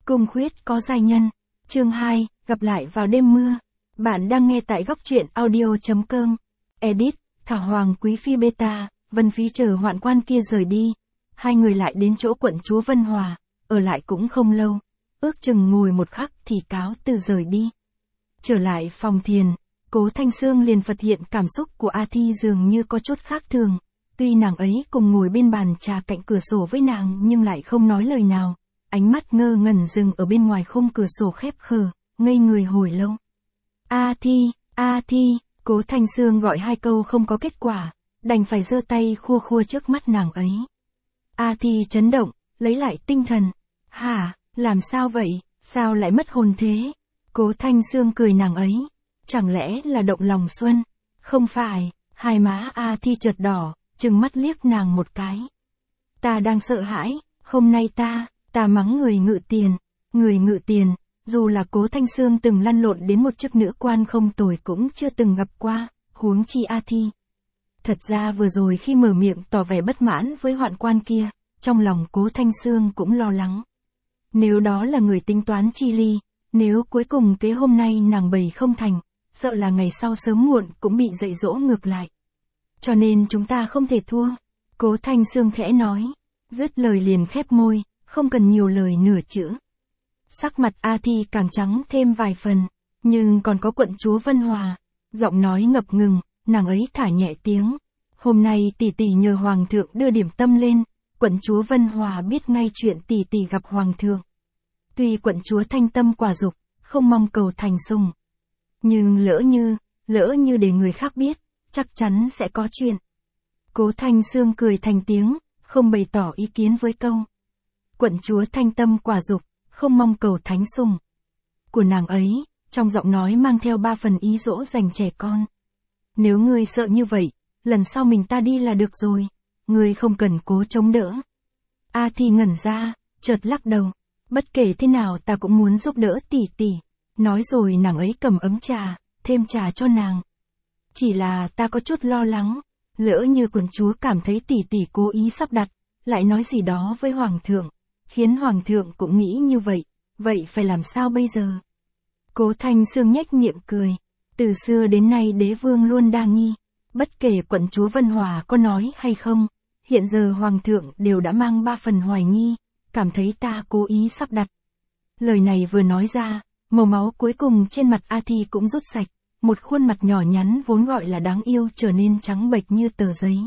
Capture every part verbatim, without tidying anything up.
Cung khuyết có giai nhân. Chương hai, gặp lại vào đêm mưa. Bạn đang nghe tại góc truyện audio.com. Edit, Thảo Hoàng Quý Phi Beta, Vân Phi chờ hoạn quan kia rời đi. Hai người lại đến chỗ quận chúa Vân Hòa, ở lại cũng không lâu. Ước chừng ngồi một khắc thì cáo từ rời đi. Trở lại phòng thiền, Cố Thanh Sương liền phát hiện cảm xúc của A Thi dường như có chút khác thường. Tuy nàng ấy cùng ngồi bên bàn trà cạnh cửa sổ với nàng nhưng lại không nói lời nào. Ánh mắt ngơ ngẩn dừng ở bên ngoài khung cửa sổ khép khờ, ngây người hồi lâu. A Thi, A Thi, Cố Thanh Sương gọi hai câu không có kết quả, đành phải giơ tay khua khua trước mắt nàng ấy. A Thi chấn động, lấy lại tinh thần. Hả, làm sao vậy, sao lại mất hồn thế? Cố Thanh Sương cười nàng ấy. Chẳng lẽ là động lòng xuân? Không phải, hai má A Thi chợt đỏ, trừng mắt liếc nàng một cái. Ta đang sợ hãi, hôm nay ta, ta mắng người ngự tiền. Người ngự tiền, dù là Cố Thanh Sương từng lăn lộn đến một chức nữ quan không tồi cũng chưa từng gặp qua, huống chi A Thi. Thật ra vừa rồi khi mở miệng tỏ vẻ bất mãn với hoạn quan kia, trong lòng Cố Thanh Sương cũng lo lắng. Nếu đó là người tính toán chi ly, nếu cuối cùng kế hôm nay nàng bày không thành, sợ là ngày sau sớm muộn cũng bị dạy dỗ ngược lại. Cho nên chúng ta không thể thua. Cố Thanh Sương khẽ nói, dứt lời liền khép môi, không cần nhiều lời nửa chữ. Sắc mặt A Thi càng trắng thêm vài phần, nhưng còn có quận chúa Vân Hòa. Giọng nói ngập ngừng, nàng ấy thả nhẹ tiếng. Hôm nay tỷ tỷ nhờ hoàng thượng đưa điểm tâm lên, quận chúa Vân Hòa biết ngay chuyện tỷ tỷ gặp hoàng thượng. Tuy quận chúa thanh tâm quả dục, không mong cầu thành sủng. Nhưng lỡ như, lỡ như để người khác biết, chắc chắn sẽ có chuyện. Cố Thanh Sương cười thành tiếng, không bày tỏ ý kiến với câu. Quận chúa thanh tâm quả dục, không mong cầu thánh sủng. Của nàng ấy, trong giọng nói mang theo ba phần ý dỗ dành trẻ con. Nếu ngươi sợ như vậy, lần sau mình ta đi là được rồi, ngươi không cần cố chống đỡ. A Thi ngẩn ra, chợt lắc đầu, bất kể thế nào ta cũng muốn giúp đỡ tỷ tỷ. Nói rồi nàng ấy cầm ấm trà, thêm trà cho nàng. Chỉ là ta có chút lo lắng, lỡ như quận chúa cảm thấy tỷ tỷ cố ý sắp đặt, lại nói gì đó với hoàng thượng, khiến hoàng thượng cũng nghĩ như vậy, vậy phải làm sao bây giờ? Cố Thanh Sương nhếch miệng cười, từ xưa đến nay đế vương luôn đa nghi, bất kể quận chúa Vân Hòa có nói hay không, hiện giờ hoàng thượng đều đã mang ba phần hoài nghi, cảm thấy ta cố ý sắp đặt. Lời này vừa nói ra, màu máu cuối cùng trên mặt A Thi cũng rút sạch, một khuôn mặt nhỏ nhắn vốn gọi là đáng yêu trở nên trắng bệch như tờ giấy.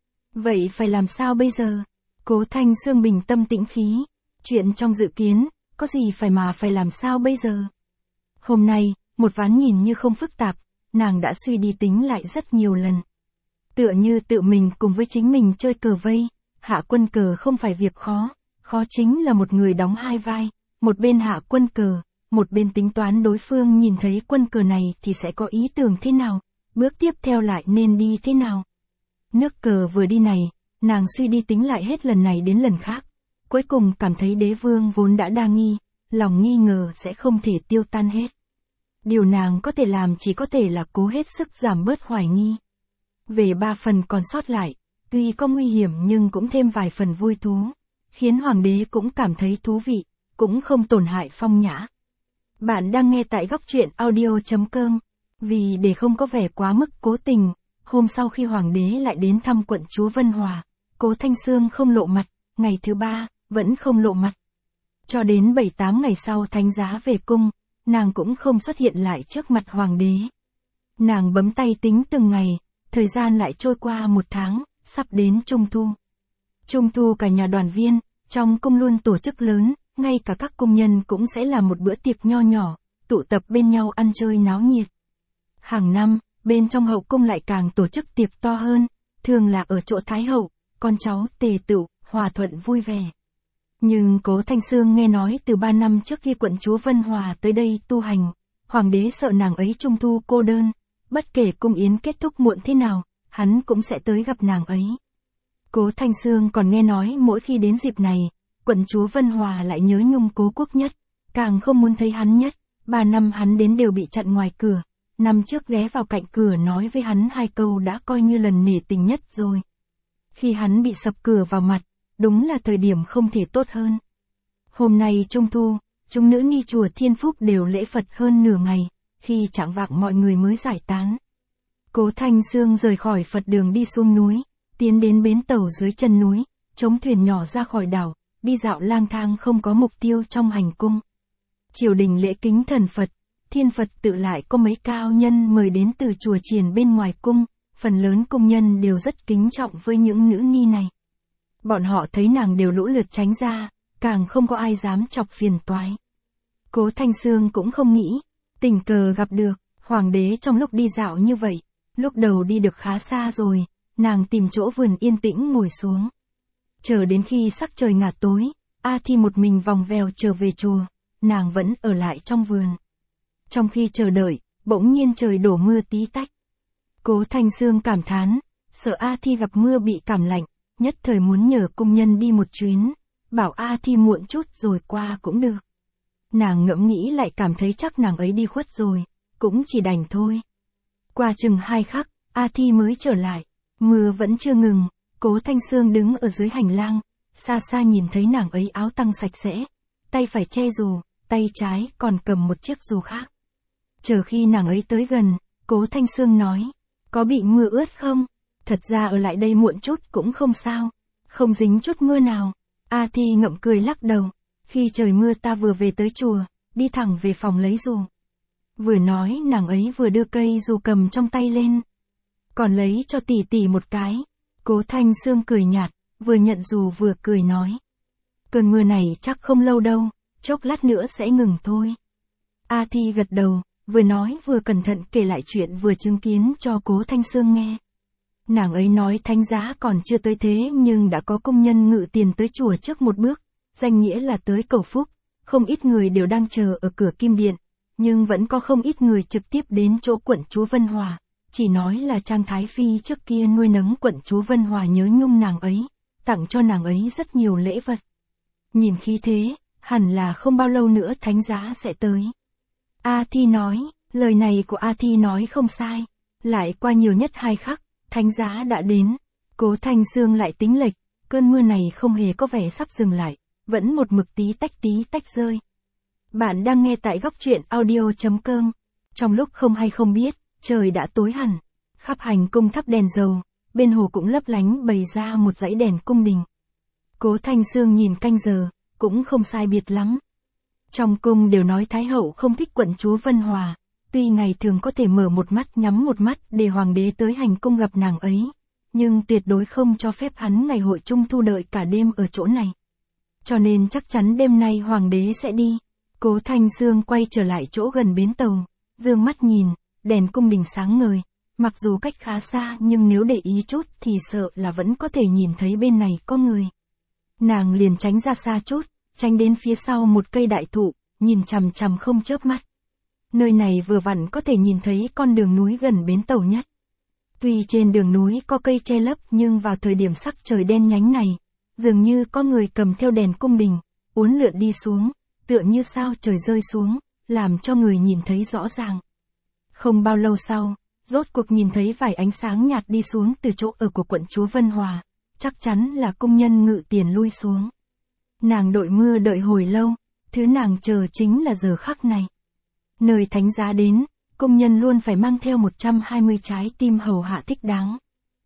Vậy phải làm sao bây giờ? Cố Thanh Sương bình tâm tĩnh khí, chuyện trong dự kiến, có gì phải mà phải làm sao bây giờ? Hôm nay, một ván nhìn như không phức tạp, nàng đã suy đi tính lại rất nhiều lần. Tựa như tự mình cùng với chính mình chơi cờ vây, hạ quân cờ không phải việc khó, khó chính là một người đóng hai vai, một bên hạ quân cờ, một bên tính toán đối phương nhìn thấy quân cờ này thì sẽ có ý tưởng thế nào, bước tiếp theo lại nên đi thế nào. Nước cờ vừa đi này, nàng suy đi tính lại hết lần này đến lần khác, cuối cùng cảm thấy đế vương vốn đã đa nghi, lòng nghi ngờ sẽ không thể tiêu tan hết. Điều nàng có thể làm chỉ có thể là cố hết sức giảm bớt hoài nghi. Về ba phần còn sót lại, tuy có nguy hiểm nhưng cũng thêm vài phần vui thú, khiến hoàng đế cũng cảm thấy thú vị, cũng không tổn hại phong nhã. Bạn đang nghe tại góc truyện audio.com. Vì để không có vẻ quá mức cố tình, hôm sau khi hoàng đế lại đến thăm quận chúa Vân Hòa, Cố Thanh Sương không lộ mặt, ngày thứ ba, vẫn không lộ mặt. Cho đến bảy tám ngày sau thánh giá về cung, nàng cũng không xuất hiện lại trước mặt hoàng đế. Nàng bấm tay tính từng ngày, thời gian lại trôi qua một tháng, sắp đến Trung Thu. Trung Thu cả nhà đoàn viên, trong cung luôn tổ chức lớn, ngay cả các cung nhân cũng sẽ làm một bữa tiệc nho nhỏ, tụ tập bên nhau ăn chơi náo nhiệt. Hàng năm, bên trong hậu cung lại càng tổ chức tiệc to hơn, thường là ở chỗ Thái hậu, con cháu tề tựu, hòa thuận vui vẻ. Nhưng Cố Thanh Sương nghe nói từ ba năm trước khi quận chúa Vân Hòa tới đây tu hành, hoàng đế sợ nàng ấy Trung Thu cô đơn, bất kể cung yến kết thúc muộn thế nào, hắn cũng sẽ tới gặp nàng ấy. Cố Thanh Sương còn nghe nói mỗi khi đến dịp này, quận chúa Vân Hòa lại nhớ nhung Cố Quốc Nhất, càng không muốn thấy hắn nhất, ba năm hắn đến đều bị chặn ngoài cửa, năm trước ghé vào cạnh cửa nói với hắn hai câu đã coi như lần nể tình nhất rồi. Khi hắn bị sập cửa vào mặt, đúng là thời điểm không thể tốt hơn. Hôm nay Trung Thu, Chúng nữ ni chùa Thiên Phúc đều lễ Phật hơn nửa ngày, khi chạng vạng mọi người mới giải tán. Cố Thanh Sương rời khỏi Phật đường đi xuống núi, tiến đến bến tàu dưới chân núi, chống thuyền nhỏ ra khỏi đảo, đi dạo lang thang không có mục tiêu trong hành cung. Triều đình lễ kính thần Phật, Thiên Phật tự lại có mấy cao nhân mời đến từ chùa chiền bên ngoài cung, phần lớn cung nhân đều rất kính trọng với những nữ ni này. Bọn họ thấy nàng đều lũ lượt tránh ra, càng không có ai dám chọc phiền toái. Cố Thanh Sương cũng không nghĩ, tình cờ gặp được, hoàng đế trong lúc đi dạo như vậy, lúc đầu đi được khá xa rồi, nàng tìm chỗ vườn yên tĩnh ngồi xuống. Chờ đến khi sắc trời ngả tối, A Thi một mình vòng vèo trở về chùa, nàng vẫn ở lại trong vườn. Trong khi chờ đợi, bỗng nhiên trời đổ mưa tí tách. Cố Thanh Sương cảm thán, sợ A Thi gặp mưa bị cảm lạnh, nhất thời muốn nhờ cung nhân đi một chuyến, bảo A Thi muộn chút rồi qua cũng được. Nàng ngẫm nghĩ lại cảm thấy chắc nàng ấy đi khuất rồi, cũng chỉ đành thôi. Qua chừng hai khắc, A Thi mới trở lại, mưa vẫn chưa ngừng, Cố Thanh Sương đứng ở dưới hành lang, xa xa nhìn thấy nàng ấy áo tăng sạch sẽ, tay phải che dù, tay trái còn cầm một chiếc dù khác. Chờ khi nàng ấy tới gần, Cố Thanh Sương nói, có bị mưa ướt không? Thật ra ở lại đây muộn chút cũng không sao, không dính chút mưa nào. A Thi ngậm cười lắc đầu, khi trời mưa ta vừa về tới chùa, đi thẳng về phòng lấy dù. Vừa nói nàng ấy vừa đưa cây dù cầm trong tay lên. Còn lấy cho tỷ tỷ một cái. Cố Thanh Sương cười nhạt, vừa nhận dù vừa cười nói. Cơn mưa này chắc không lâu đâu, chốc lát nữa sẽ ngừng thôi. A Thi gật đầu, vừa nói vừa cẩn thận kể lại chuyện vừa chứng kiến cho Cố Thanh Sương nghe. Nàng ấy nói thánh giá còn chưa tới thế nhưng đã có công nhân ngự tiền tới chùa trước một bước, danh nghĩa là tới cầu phúc, không ít người đều đang chờ ở cửa kim điện, nhưng vẫn có không ít người trực tiếp đến chỗ quận chúa Vân Hòa, chỉ nói là Trang Thái Phi trước kia nuôi nấng quận chúa Vân Hòa nhớ nhung nàng ấy, tặng cho nàng ấy rất nhiều lễ vật. Nhìn khí thế, hẳn là không bao lâu nữa thánh giá sẽ tới. A Thi nói, lời này của A Thi nói không sai, lại qua nhiều nhất hai khắc, thánh giá đã đến. Cố Thanh Sương lại tính lệch, cơn mưa này không hề có vẻ sắp dừng lại, vẫn một mực tí tách tí tách rơi. Bạn đang nghe tại góc truyện audio chấm com. Trong lúc không hay không biết, trời đã tối hẳn, khắp hành cung thắp đèn dầu, bên hồ cũng lấp lánh bày ra một dãy đèn cung đình. Cố Thanh Sương nhìn canh giờ, cũng không sai biệt lắm. Trong cung đều nói Thái hậu không thích quận chúa Vân Hòa, tuy ngày thường có thể mở một mắt nhắm một mắt để hoàng đế tới hành cung gặp nàng ấy, nhưng tuyệt đối không cho phép hắn ngày hội trung thu đợi cả đêm ở chỗ này. Cho nên chắc chắn đêm nay hoàng đế sẽ đi. Cố Thanh Sương quay trở lại chỗ gần bến tàu, dương mắt nhìn, đèn cung đình sáng ngời, mặc dù cách khá xa nhưng nếu để ý chút thì sợ là vẫn có thể nhìn thấy bên này có người. Nàng liền tránh ra xa chút, tránh đến phía sau một cây đại thụ, nhìn chằm chằm không chớp mắt. Nơi này vừa vặn có thể nhìn thấy con đường núi gần bến tàu nhất. Tuy trên đường núi có cây che lấp nhưng vào thời điểm sắc trời đen nhánh này, dường như có người cầm theo đèn cung đình, uốn lượn đi xuống, tựa như sao trời rơi xuống, làm cho người nhìn thấy rõ ràng. Không bao lâu sau, rốt cuộc nhìn thấy vài ánh sáng nhạt đi xuống từ chỗ ở của quận chúa Vân Hòa, chắc chắn là công nhân ngự tiền lui xuống. Nàng đội mưa đợi hồi lâu, thứ nàng chờ chính là giờ khắc này. Nơi thánh giá đến, công nhân luôn phải mang theo một trăm hai mươi trái tim hầu hạ thích đáng.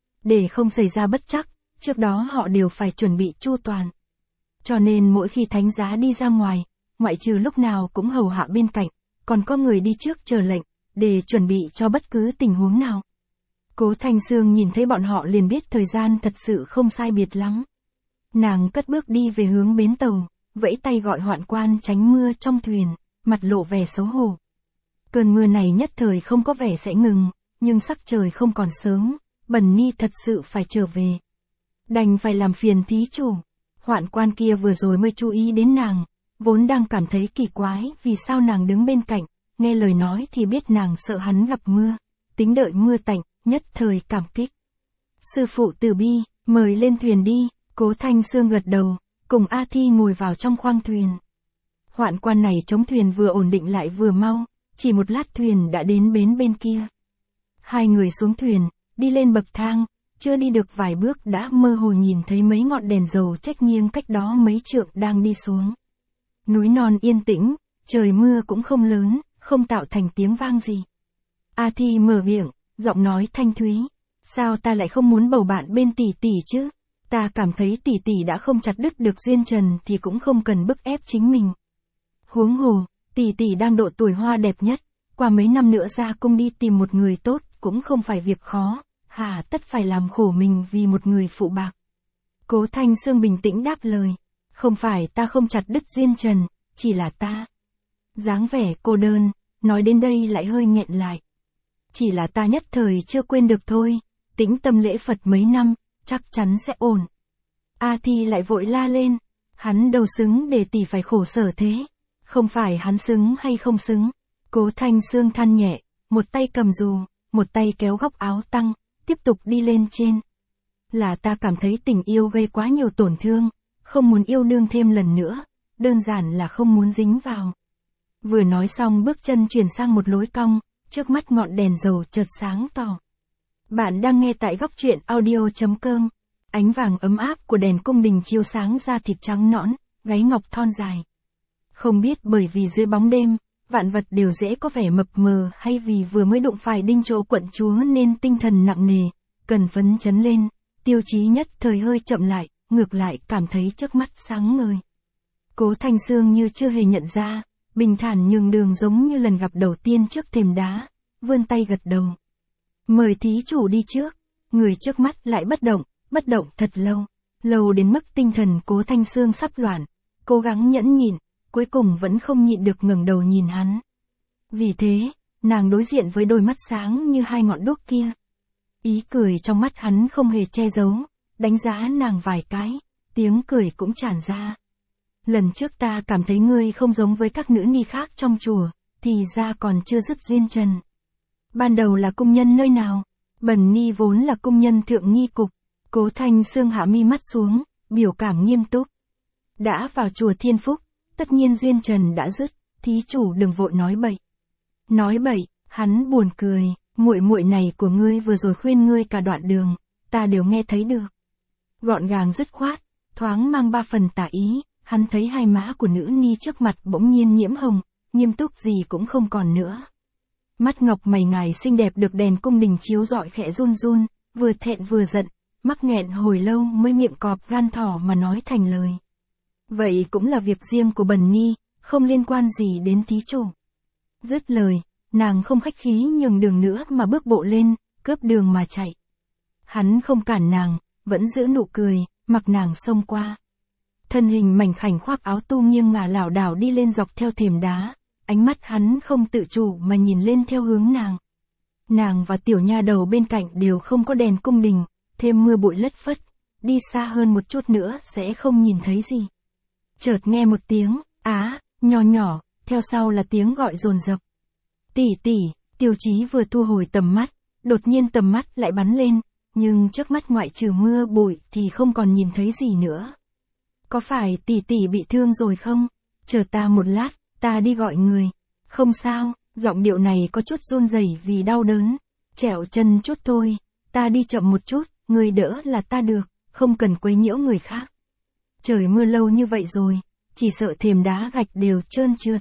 Để không xảy ra bất trắc, trước đó họ đều phải chuẩn bị chu toàn. Cho nên mỗi khi thánh giá đi ra ngoài, ngoại trừ lúc nào cũng hầu hạ bên cạnh, còn có người đi trước chờ lệnh, để chuẩn bị cho bất cứ tình huống nào. Cố Thanh Sương nhìn thấy bọn họ liền biết thời gian thật sự không sai biệt lắm. Nàng cất bước đi về hướng bến tàu, vẫy tay gọi hoạn quan tránh mưa trong thuyền, mặt lộ vẻ xấu hổ. Cơn mưa này nhất thời không có vẻ sẽ ngừng, nhưng sắc trời không còn sớm, Bần Ni thật sự phải trở về. Đành phải làm phiền thí chủ. Hoạn quan kia vừa rồi mới chú ý đến nàng, vốn đang cảm thấy kỳ quái vì sao nàng đứng bên cạnh, nghe lời nói thì biết nàng sợ hắn gặp mưa, tính đợi mưa tạnh, nhất thời cảm kích. Sư phụ từ bi, mời lên thuyền đi. Cố Thanh Sương gật đầu, cùng A Thi ngồi vào trong khoang thuyền. Hoạn quan này chống thuyền vừa ổn định lại vừa mau, chỉ một lát thuyền đã đến bến bên kia. Hai người xuống thuyền, đi lên bậc thang, chưa đi được vài bước đã mơ hồ nhìn thấy mấy ngọn đèn dầu chếch nghiêng cách đó mấy trượng đang đi xuống. Núi non yên tĩnh, trời mưa cũng không lớn, không tạo thành tiếng vang gì. A Thi mở miệng, giọng nói thanh thúy. Sao ta lại không muốn bầu bạn bên tỷ tỷ chứ? Ta cảm thấy tỷ tỷ đã không chặt đứt được duyên trần thì cũng không cần bức ép chính mình. Huống hồ, tỷ tỷ đang độ tuổi hoa đẹp nhất, qua mấy năm nữa ra cung đi tìm một người tốt cũng không phải việc khó, hà tất phải làm khổ mình vì một người phụ bạc. Cố Thanh Sương bình tĩnh đáp lời. Không phải ta không chặt đứt duyên trần, chỉ là ta. Dáng vẻ cô đơn, nói đến đây lại hơi nghẹn lại. Chỉ là ta nhất thời chưa quên được thôi, tĩnh tâm lễ Phật mấy năm, chắc chắn sẽ ổn. A Thi lại vội la lên, hắn đâu xứng để tỷ phải khổ sở thế. Không phải hắn xứng hay không xứng. Cố Thanh Sương than nhẹ, một tay cầm dù, một tay kéo góc áo tăng, tiếp tục đi lên trên. Là ta cảm thấy tình yêu gây quá nhiều tổn thương, không muốn yêu đương thêm lần nữa, đơn giản là không muốn dính vào. Vừa nói xong bước chân chuyển sang một lối cong, trước mắt ngọn đèn dầu chợt sáng tỏ. Bạn đang nghe tại góc truyện audio.com. Ánh vàng ấm áp của đèn cung đình chiếu sáng da thịt trắng nõn, gáy ngọc thon dài. Không biết bởi vì dưới bóng đêm, vạn vật đều dễ có vẻ mập mờ hay vì vừa mới đụng phải đinh chỗ quận chúa nên tinh thần nặng nề, cần phấn chấn lên, Tiêu Chí nhất thời hơi chậm lại, ngược lại cảm thấy trước mắt sáng ngời. Cố Thanh Sương như chưa hề nhận ra, bình thản nhường đường giống như lần gặp đầu tiên trước thềm đá, vươn tay gật đầu. Mời thí chủ đi trước, người trước mắt lại bất động, bất động thật lâu, lâu đến mức tinh thần Cố Thanh Sương sắp loạn, cố gắng nhẫn nhịn, cuối cùng vẫn không nhịn được ngẩng đầu nhìn hắn. Vì thế, nàng đối diện với đôi mắt sáng như hai ngọn đuốc kia. Ý cười trong mắt hắn không hề che giấu, đánh giá nàng vài cái, tiếng cười cũng tràn ra. Lần trước ta cảm thấy ngươi không giống với các nữ ni khác trong chùa, thì ra còn chưa dứt duyên trần. Ban đầu là cung nhân nơi nào? Bần ni vốn là cung nhân thượng nghi cục. Cố Thanh Sương hạ mi mắt xuống, biểu cảm nghiêm túc. Đã vào chùa Thiên Phúc, tất nhiên duyên trần đã dứt, thí chủ đừng vội nói bậy. Nói bậy, hắn buồn cười, muội muội này của ngươi vừa rồi khuyên ngươi cả đoạn đường, ta đều nghe thấy được. Gọn gàng dứt khoát, thoáng mang ba phần tả ý, hắn thấy hai má của nữ ni trước mặt bỗng nhiên nhiễm hồng, nghiêm túc gì cũng không còn nữa. Mắt ngọc mày ngài xinh đẹp được đèn cung đình chiếu rọi khẽ run run, vừa thẹn vừa giận, mắc nghẹn hồi lâu mới miệng cọp gan thỏ mà nói thành lời. Vậy cũng là việc riêng của bần ni, không liên quan gì đến thí chủ. Dứt lời, nàng không khách khí nhường đường nữa mà bước bộ lên, cướp đường mà chạy. Hắn không cản nàng, vẫn giữ nụ cười, mặc nàng xông qua. Thân hình mảnh khảnh khoác áo tu nghiêng ngả lảo đảo đi lên dọc theo thềm đá, ánh mắt hắn không tự chủ mà nhìn lên theo hướng nàng. Nàng và tiểu nha đầu bên cạnh đều không có đèn cung đình, thêm mưa bụi lất phất, đi xa hơn một chút nữa sẽ không nhìn thấy gì. Chợt nghe một tiếng, á, nho nhỏ, theo sau là tiếng gọi dồn dập. Tỷ tỷ, Tiêu Chí vừa thu hồi tầm mắt, đột nhiên tầm mắt lại bắn lên, nhưng trước mắt ngoại trừ mưa bụi thì không còn nhìn thấy gì nữa. Có phải tỷ tỷ bị thương rồi không? Chờ ta một lát, ta đi gọi người. Không sao, giọng điệu này có chút run rẩy vì đau đớn. Trẹo chân chút thôi, ta đi chậm một chút, người đỡ là ta được, không cần quấy nhiễu người khác. Trời mưa lâu như vậy rồi, chỉ sợ thềm đá gạch đều trơn trượt.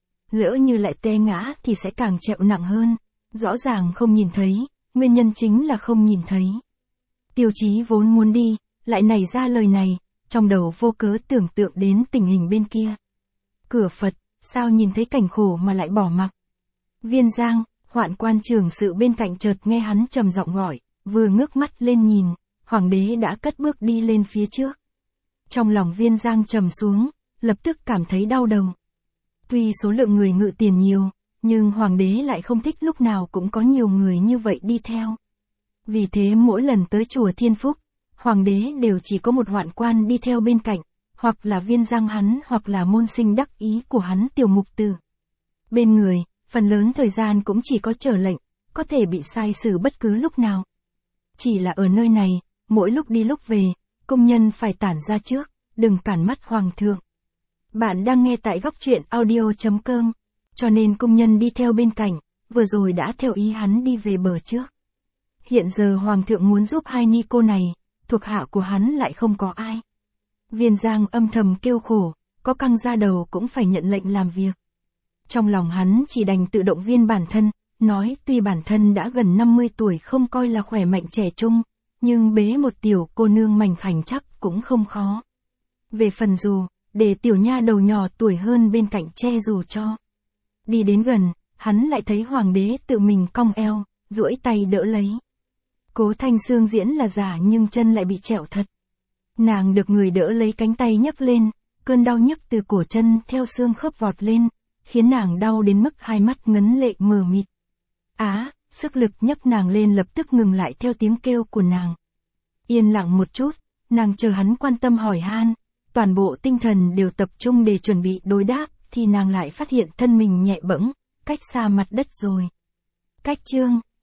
Lỡ như lại té ngã thì sẽ càng trẹo nặng hơn. Rõ ràng không nhìn thấy, nguyên nhân chính là không nhìn thấy. Tiêu Chí vốn muốn đi, lại nảy ra lời này, trong đầu vô cớ tưởng tượng đến tình hình bên kia. Cửa Phật, sao nhìn thấy cảnh khổ mà lại bỏ mặc. Viên Giang, hoạn quan trưởng sự bên cạnh chợt nghe hắn trầm giọng gọi, vừa ngước mắt lên nhìn, hoàng đế đã cất bước đi lên phía trước. Trong lòng Viên Giang trầm xuống, lập tức cảm thấy đau đầu. Tuy số lượng người ngự tiền nhiều, nhưng hoàng đế lại không thích lúc nào cũng có nhiều người như vậy đi theo. Vì thế mỗi lần tới chùa Thiên Phúc, hoàng đế đều chỉ có một hoạn quan đi theo bên cạnh, hoặc là Viên Giang hắn hoặc là môn sinh đắc ý của hắn Tiểu Mục Tử. Bên người, phần lớn thời gian cũng chỉ có chờ lệnh, có thể bị sai xử bất cứ lúc nào. Chỉ là ở nơi này, mỗi lúc đi lúc về, công nhân phải tản ra trước, đừng cản mắt hoàng thượng. Bạn đang nghe tại góc truyện audio.com, cho nên công nhân đi theo bên cạnh, vừa rồi đã theo ý hắn đi về bờ trước. Hiện giờ hoàng thượng muốn giúp hai ni cô này, thuộc hạ của hắn lại không có ai. Viên Giang âm thầm kêu khổ, có căng ra đầu cũng phải nhận lệnh làm việc. Trong lòng hắn chỉ đành tự động viên bản thân, nói tuy bản thân đã gần năm mươi tuổi không coi là khỏe mạnh trẻ trung, nhưng bế một tiểu cô nương mảnh khảnh chắc cũng không khó. Về phần dù, để tiểu nha đầu nhỏ tuổi hơn bên cạnh che dù cho. Đi đến gần, hắn lại thấy hoàng đế tự mình cong eo, duỗi tay đỡ lấy. Cố Thanh Sương diễn là giả nhưng chân lại bị trẹo thật. Nàng được người đỡ lấy cánh tay nhấc lên, cơn đau nhức từ cổ chân theo xương khớp vọt lên, khiến nàng đau đến mức hai mắt ngấn lệ mờ mịt. Á, sức lực nhấc nàng lên lập tức ngừng lại theo tiếng kêu của nàng. Yên lặng một chút, nàng chờ hắn quan tâm hỏi han, toàn bộ tinh thần đều tập trung để chuẩn bị đối đáp, thì nàng lại phát hiện thân mình nhẹ bẫng, cách xa mặt đất rồi. Cách chương,